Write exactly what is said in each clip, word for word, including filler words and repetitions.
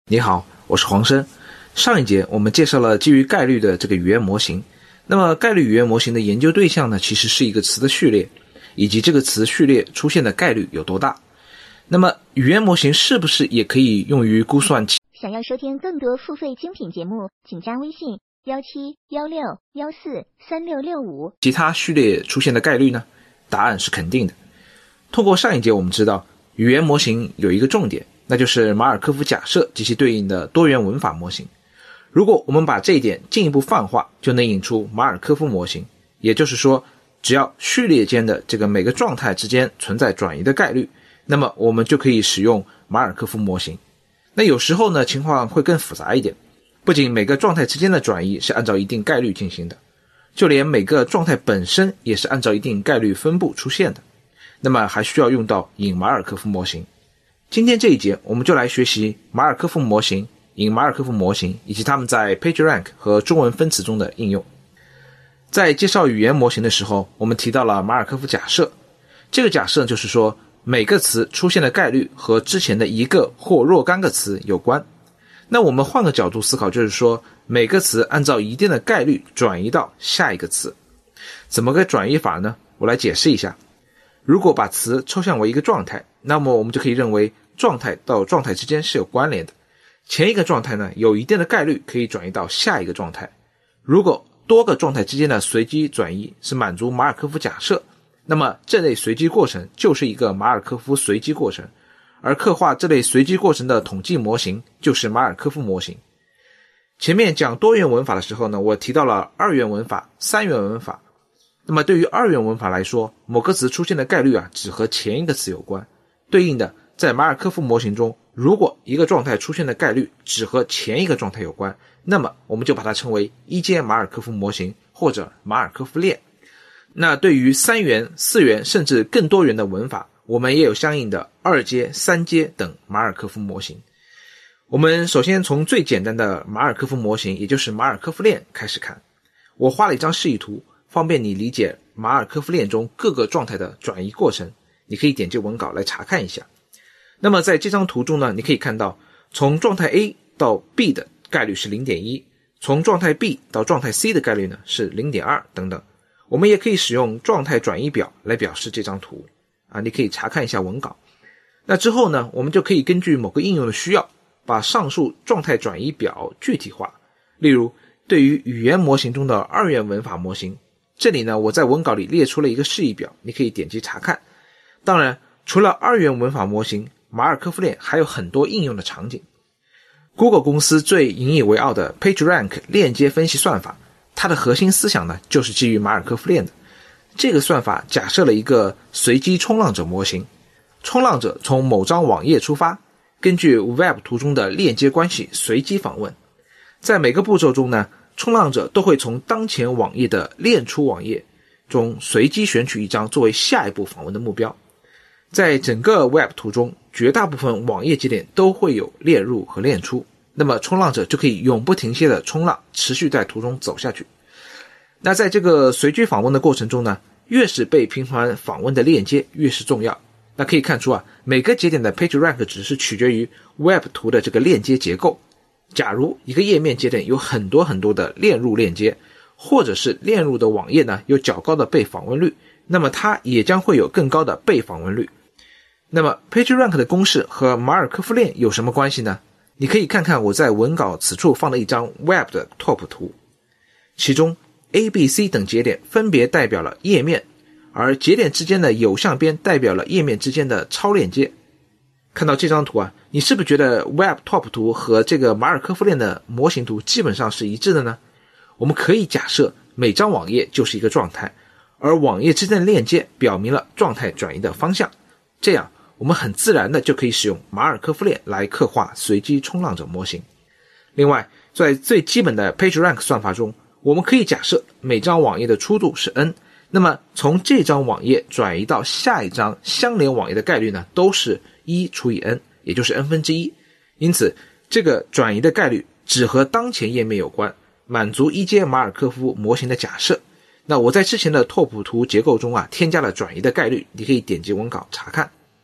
你好，我是黄生。上一节我们介绍了基于概率的这个语言模型。那么概率语言模型的研究对象呢，其实是一个词的序列，以及这个词序列出现的概率有多大。那么语言模型是不是也可以用于估算？ 想要收听更多付费精品节目，请加微信一七一六一四三六六五。 其他序列出现的概率呢？答案是肯定的。通过上一节我们知道，语言模型有一个重点，那就是马尔科夫假设及其对应的多元文法模型。如果我们把这一点进一步泛化，就能引出马尔科夫模型。也就是说，只要序列间的这个每个状态之间存在转移的概率，那么我们就可以使用马尔科夫模型。那有时候呢，情况会更复杂一点，不仅每个状态之间的转移是按照一定概率进行的，就连每个状态本身也是按照一定概率分布出现的，那么还需要用到引马尔科夫模型。今天这一节我们就来学习马尔科夫模型、引马尔科夫模型以及它们在 PageRank 和中文分词中的应用。在介绍语言模型的时候，我们提到了马尔科夫假设。这个假设就是说，每个词出现的概率和之前的一个或若干个词有关。那我们换个角度思考，就是说每个词按照一定的概率转移到下一个词。怎么个转移法呢？我来解释一下。如果把词抽象为一个状态，那么我们就可以认为状态到状态之间是有关联的。前一个状态呢，有一定的概率可以转移到下一个状态。如果多个状态之间的随机转移是满足马尔科夫假设，那么这类随机过程就是一个马尔科夫随机过程，而刻画这类随机过程的统计模型就是马尔科夫模型。前面讲多元文法的时候呢，我提到了二元文法、三元文法。那么对于二元文法来说，某个词出现的概率啊，只和前一个词有关。对应的，在马尔科夫模型中，如果一个状态出现的概率只和前一个状态有关，那么我们就把它称为一阶马尔科夫模型或者马尔科夫链。那对于三元、四元甚至更多元的文法，我们也有相应的二阶、三阶等马尔科夫模型。我们首先从最简单的马尔科夫模型，也就是马尔科夫链开始看。我画了一张示意图，方便你理解马尔科夫链中各个状态的转移过程，你可以点击文稿来查看一下。那么在这张图中呢，你可以看到从状态 A 到 B 的概率是 零点一， 从状态 B 到状态 C 的概率呢是 零点二 等等。我们也可以使用状态转移表来表示这张图啊，你可以查看一下文稿。那之后呢，我们就可以根据某个应用的需要，把上述状态转移表具体化。例如对于语言模型中的二元文法模型，这里呢，我在文稿里列出了一个示意表，你可以点击查看。当然，除了二元文法模型，马尔科夫链还有很多应用的场景。Google 公司最引以为傲的 PageRank 链接分析算法，它的核心思想呢，就是基于马尔科夫链的。这个算法假设了一个随机冲浪者模型，冲浪者从某张网页出发，根据 Web 图中的链接关系随机访问。在每个步骤中呢，冲浪者都会从当前网页的链出网页中随机选取一张作为下一步访问的目标。在整个 Web 图中，绝大部分网页节点都会有链入和链出，那么冲浪者就可以永不停歇的冲浪，持续在图中走下去。那在这个随机访问的过程中呢，越是被频繁访问的链接越是重要。那可以看出啊，每个节点的 PageRank 值是取决于 Web 图的这个链接结构。假如一个页面节点有很多很多的链入链接，或者是链入的网页呢有较高的被访问率，那么它也将会有更高的被访问率。那么 PageRank 的公式和马尔科夫链有什么关系呢？你可以看看我在文稿此处放了一张 Web 的 Top 图，其中 A、B、C 等节点分别代表了页面，而节点之间的有向边代表了页面之间的超链接。看到这张图啊，你是不是觉得 Web Top 图和这个马尔科夫链的模型图基本上是一致的呢？我们可以假设每张网页就是一个状态，而网页之间的链接表明了状态转移的方向。这样我们很自然的就可以使用马尔科夫链来刻画随机冲浪者模型。另外，在最基本的 PageRank 算法中，我们可以假设每张网页的出度是 n， 那么从这张网页转移到下一张相连网页的概率呢，都是一除以 n， 也就是 n 分之一。因此，这个转移的概率只和当前页面有关，满足一阶马尔科夫模型的假设。那我在之前的拓扑图结构中啊，添加了转移的概率，你可以点击文稿查看。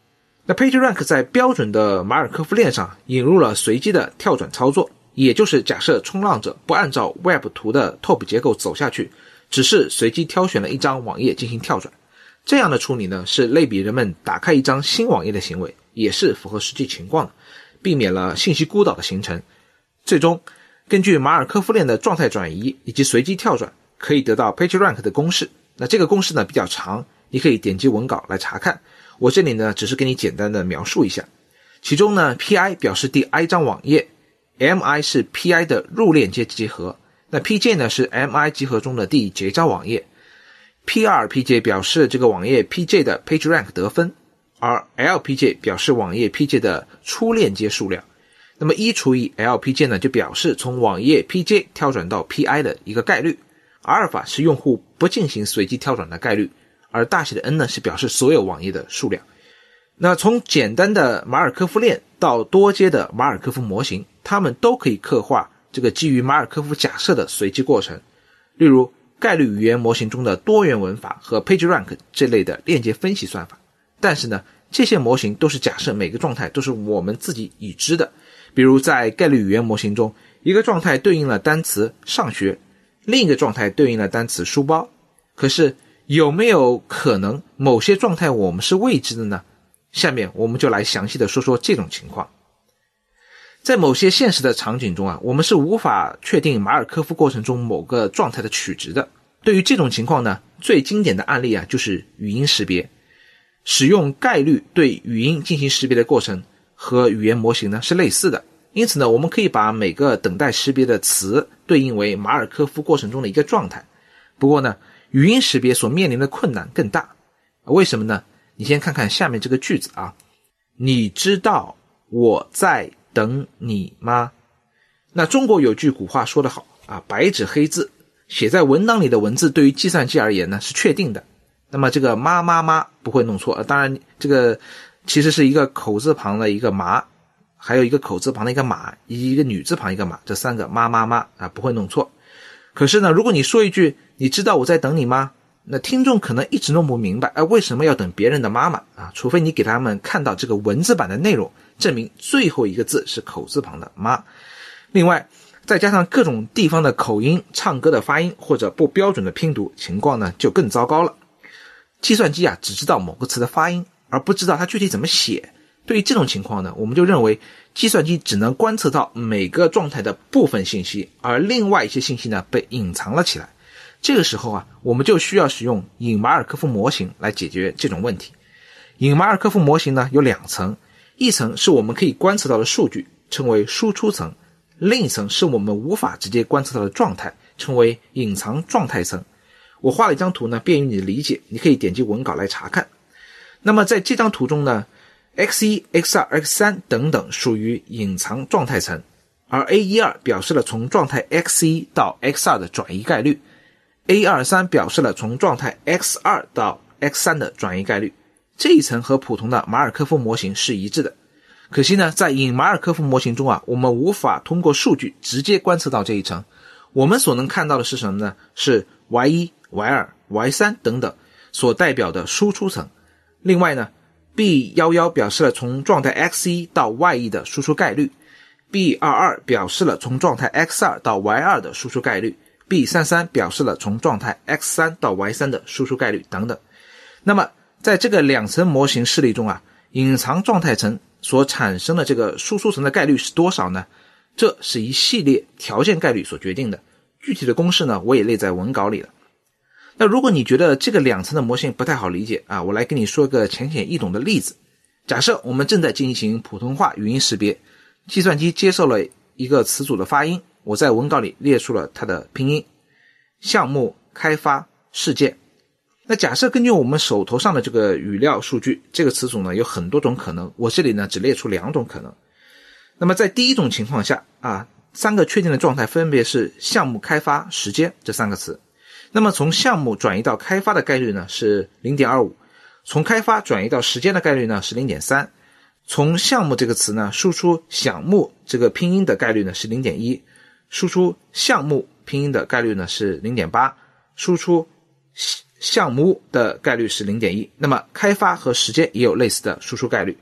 那 PageRank 在标准的马尔科夫链上引入了随机的跳转操作，也就是假设冲浪者不按照 Web 图的 top 结构走下去，只是随机挑选了一张网页进行跳转。这样的处理呢，是类比人们打开一张新网页的行为，也是符合实际情况的，避免了信息孤岛的形成。最终根据马尔科夫链的状态转移以及随机跳转，可以得到 PageRank 的公式。那这个公式呢比较长，你可以点击文稿来查看，我这里呢只是给你简单的描述一下。其中呢 P I 表示第 I 张网页， M I 是 P I 的入链接集合，那 P J 呢是 M I 集合中的第结交网页， P R P J 表示这个网页 P J 的 PageRank 得分，而 L P J 表示网页 P J 的出链接数量。那么一除以 L P J 呢就表示从网页 P J 跳转到 P I 的一个概率，阿尔法是用户不进行随机跳转的概率，而大写的 N 呢是表示所有网页的数量。那从简单的马尔科夫链到多阶的马尔科夫模型，它们都可以刻画这个基于马尔科夫假设的随机过程，例如概率语言模型中的多元文法和 PageRank 这类的链接分析算法。但是呢，这些模型都是假设每个状态都是我们自己已知的。比如在概率语言模型中，一个状态对应了单词上学，另一个状态对应了单词书包。可是有没有可能某些状态我们是未知的呢？下面我们就来详细的说说这种情况。在某些现实的场景中啊，我们是无法确定马尔科夫过程中某个状态的取值的。对于这种情况呢，最经典的案例啊就是语音识别。使用概率对语音进行识别的过程和语言模型呢是类似的，因此呢，我们可以把每个等待识别的词对应为马尔科夫过程中的一个状态。不过呢，语音识别所面临的困难更大。为什么呢？你先看看下面这个句子啊，你知道我在等你吗？那中国有句古话说得好啊，白纸黑字写在文档里的文字对于计算机而言呢是确定的。那么这个妈妈妈不会弄错，当然这个其实是一个口字旁的一个麻，还有一个口字旁的一个马，以及一个女字旁一个马，这三个妈妈妈啊不会弄错。可是呢，如果你说一句你知道我在等你吗，那听众可能一直弄不明白，哎，为什么要等别人的妈妈啊？除非你给他们看到这个文字版的内容，证明最后一个字是口字旁的妈。另外再加上各种地方的口音、唱歌的发音或者不标准的拼读，情况呢就更糟糕了。计算机啊只知道某个词的发音，而不知道它具体怎么写。对于这种情况呢，我们就认为计算机只能观测到每个状态的部分信息，而另外一些信息呢被隐藏了起来。这个时候啊，我们就需要使用隐马尔科夫模型来解决这种问题。隐马尔科夫模型呢有两层，一层是我们可以观测到的数据，称为输出层，另一层是我们无法直接观测到的状态，称为隐藏状态层。我画了一张图呢，便于你的理解，你可以点击文稿来查看。那么在这张图中呢， X 一 X 二 X 三 等等属于隐藏状态层，而 A 一二 表示了从状态 X 一 到 X 二 的转移概率， A 二三 表示了从状态 X 二 到 X 三 的转移概率。这一层和普通的马尔科夫模型是一致的。可惜呢，在隐马尔科夫模型中啊，我们无法通过数据直接观测到这一层。我们所能看到的是什么呢？是 Y 一 Y 二 Y 三 等等所代表的输出层。另外呢 B 一一 表示了从状态 X 一 到 Y 一 的输出概率， B 二二 表示了从状态 X 二 到 Y 二 的输出概率， B 三三 表示了从状态 X 三 到 Y 三 的输出概率等等。那么在这个两层模型示例中啊，隐藏状态层所产生的这个输出层的概率是多少呢？这是一系列条件概率所决定的，具体的公式呢我也列在文稿里了。那如果你觉得这个两层的模型不太好理解啊，我来跟你说个浅显易懂的例子。假设我们正在进行普通话语音识别，计算机接受了一个词组的发音，我在文稿里列出了它的拼音：项目、开发、事件。那假设根据我们手头上的这个语料数据，这个词组呢有很多种可能，我这里呢只列出两种可能。那么在第一种情况下啊，三个确定的状态分别是项目、开发、时间这三个词。那么从项目转移到开发的概率呢是 零点二五， 从开发转移到时间的概率呢是 零点三， 从项目这个词呢输出响目这个拼音的概率呢是 零点一， 输出项目拼音的概率呢是 零点八， 输出项目的概率是 零点一。 那么开发和时间也有类似的输出概率。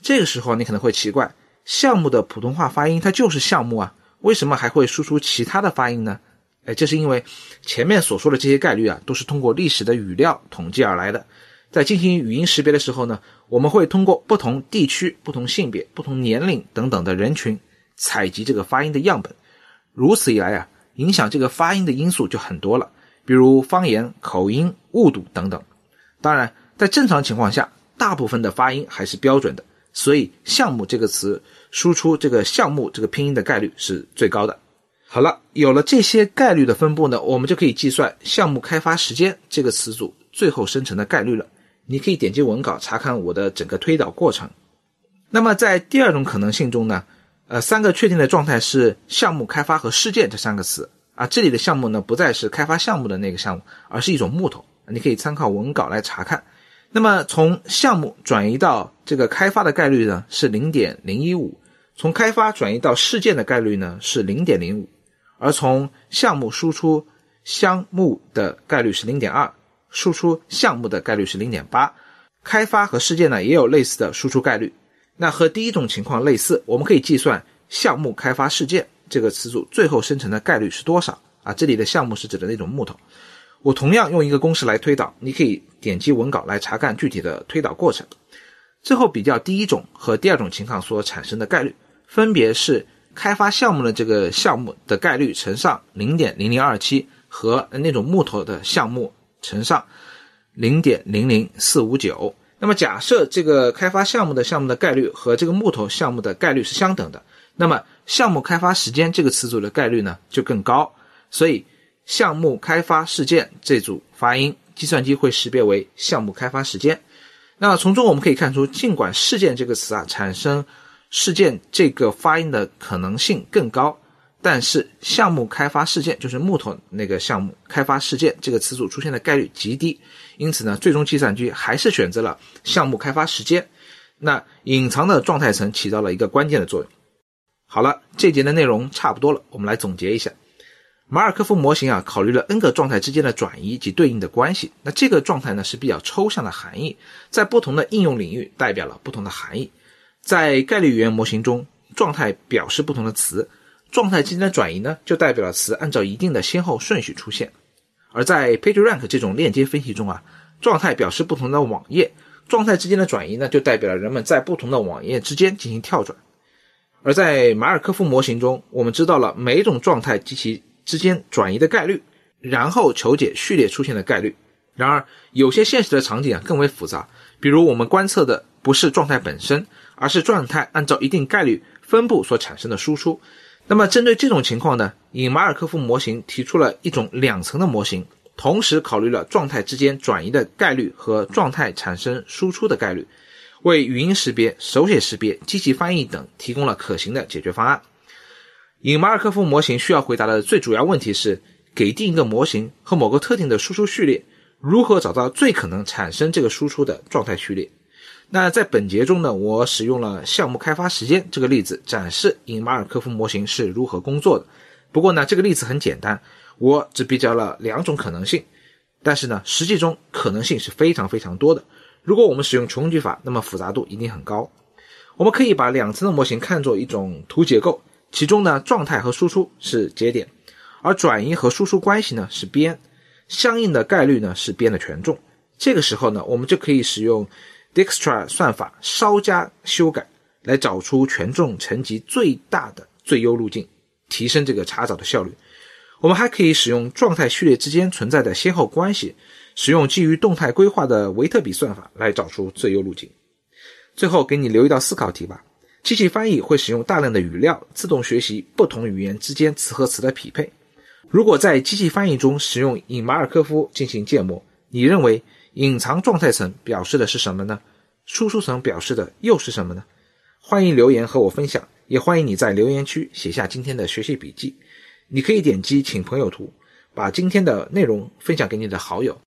这个时候你可能会奇怪，项目的普通话发音它就是项目啊，为什么还会输出其他的发音呢？哎，这是因为前面所说的这些概率啊，都是通过历史的语料统计而来的。在进行语音识别的时候呢，我们会通过不同地区、不同性别、不同年龄等等的人群采集这个发音的样本。如此一来啊，影响这个发音的因素就很多了，比如方言、口音、误读等等。当然，在正常情况下，大部分的发音还是标准的，所以项目这个词输出这个项目这个拼音的概率是最高的。好了，有了这些概率的分布呢，我们就可以计算项目开发时间这个词组最后生成的概率了。你可以点击文稿查看我的整个推导过程。那么在第二种可能性中呢，呃，三个确定的状态是项目开发和事件这三个词啊，这里的项目呢不再是开发项目的那个项目，而是一种木头，你可以参考文稿来查看。那么从项目转移到这个开发的概率呢是 零点零一五， 从开发转移到事件的概率呢是 零点零五， 而从项目输出项目的概率是 零点二，输出项目的概率是 零点八， 开发和事件呢也有类似的输出概率。那和第一种情况类似，我们可以计算项目开发事件这个词组最后生成的概率是多少啊？这里的项目是指的那种木头。我同样用一个公式来推导，你可以点击文稿来查看具体的推导过程。最后比较第一种和第二种情况所产生的概率，分别是开发项目的这个项目的概率乘上 零点零零二七 和那种木头的项目乘上 零点零零四五九。 那么假设这个开发项目的项目的概率和这个木头项目的概率是相等的，那么项目开发时间这个词组的概率呢就更高，所以项目开发事件这组发音计算机会识别为项目开发时间。那从中我们可以看出，尽管事件这个词啊产生事件这个发音的可能性更高，但是项目开发事件就是木头那个项目开发事件这个词组出现的概率极低，因此呢，最终计算机还是选择了项目开发时间。那隐藏的状态层起到了一个关键的作用。好了，这节的内容差不多了，我们来总结一下。马尔科夫模型啊，考虑了 N 个状态之间的转移及对应的关系。那这个状态呢是比较抽象的含义，在不同的应用领域代表了不同的含义。在概率语言模型中，状态表示不同的词，状态之间的转移呢，就代表了词按照一定的先后顺序出现。而在 PageRank 这种链接分析中啊，状态表示不同的网页，状态之间的转移呢，就代表了人们在不同的网页之间进行跳转。而在马尔科夫模型中，我们知道了每一种状态及其之间转移的概率，然后求解序列出现的概率。然而有些现实的场景啊更为复杂，比如我们观测的不是状态本身，而是状态按照一定概率分布所产生的输出。那么针对这种情况呢，以马尔科夫模型提出了一种两层的模型，同时考虑了状态之间转移的概率和状态产生输出的概率，为语音识别、手写识别、机器翻译等提供了可行的解决方案。以马尔科夫模型需要回答的最主要问题是，给定一个模型和某个特定的输出序列，如何找到最可能产生这个输出的状态序列。那在本节中呢，我使用了项目开发时间这个例子展示以马尔科夫模型是如何工作的。不过呢，这个例子很简单，我只比较了两种可能性，但是呢，实际中可能性是非常非常多的。如果我们使用穷举法，那么复杂度一定很高。我们可以把两层的模型看作一种图结构，其中呢，状态和输出是节点，而转移和输出关系呢是边，相应的概率呢是边的权重。这个时候呢，我们就可以使用 Dijkstra 算法稍加修改，来找出权重层级最大的最优路径，提升这个查找的效率。我们还可以使用状态序列之间存在的先后关系，使用基于动态规划的维特比算法来找出最优路径。最后给你留一道思考题吧。机器翻译会使用大量的语料自动学习不同语言之间词和词的匹配。如果在机器翻译中使用以马尔科夫进行建模，你认为隐藏状态层表示的是什么呢？输出层表示的又是什么呢？欢迎留言和我分享，也欢迎你在留言区写下今天的学习笔记。你可以点击请朋友图，把今天的内容分享给你的好友，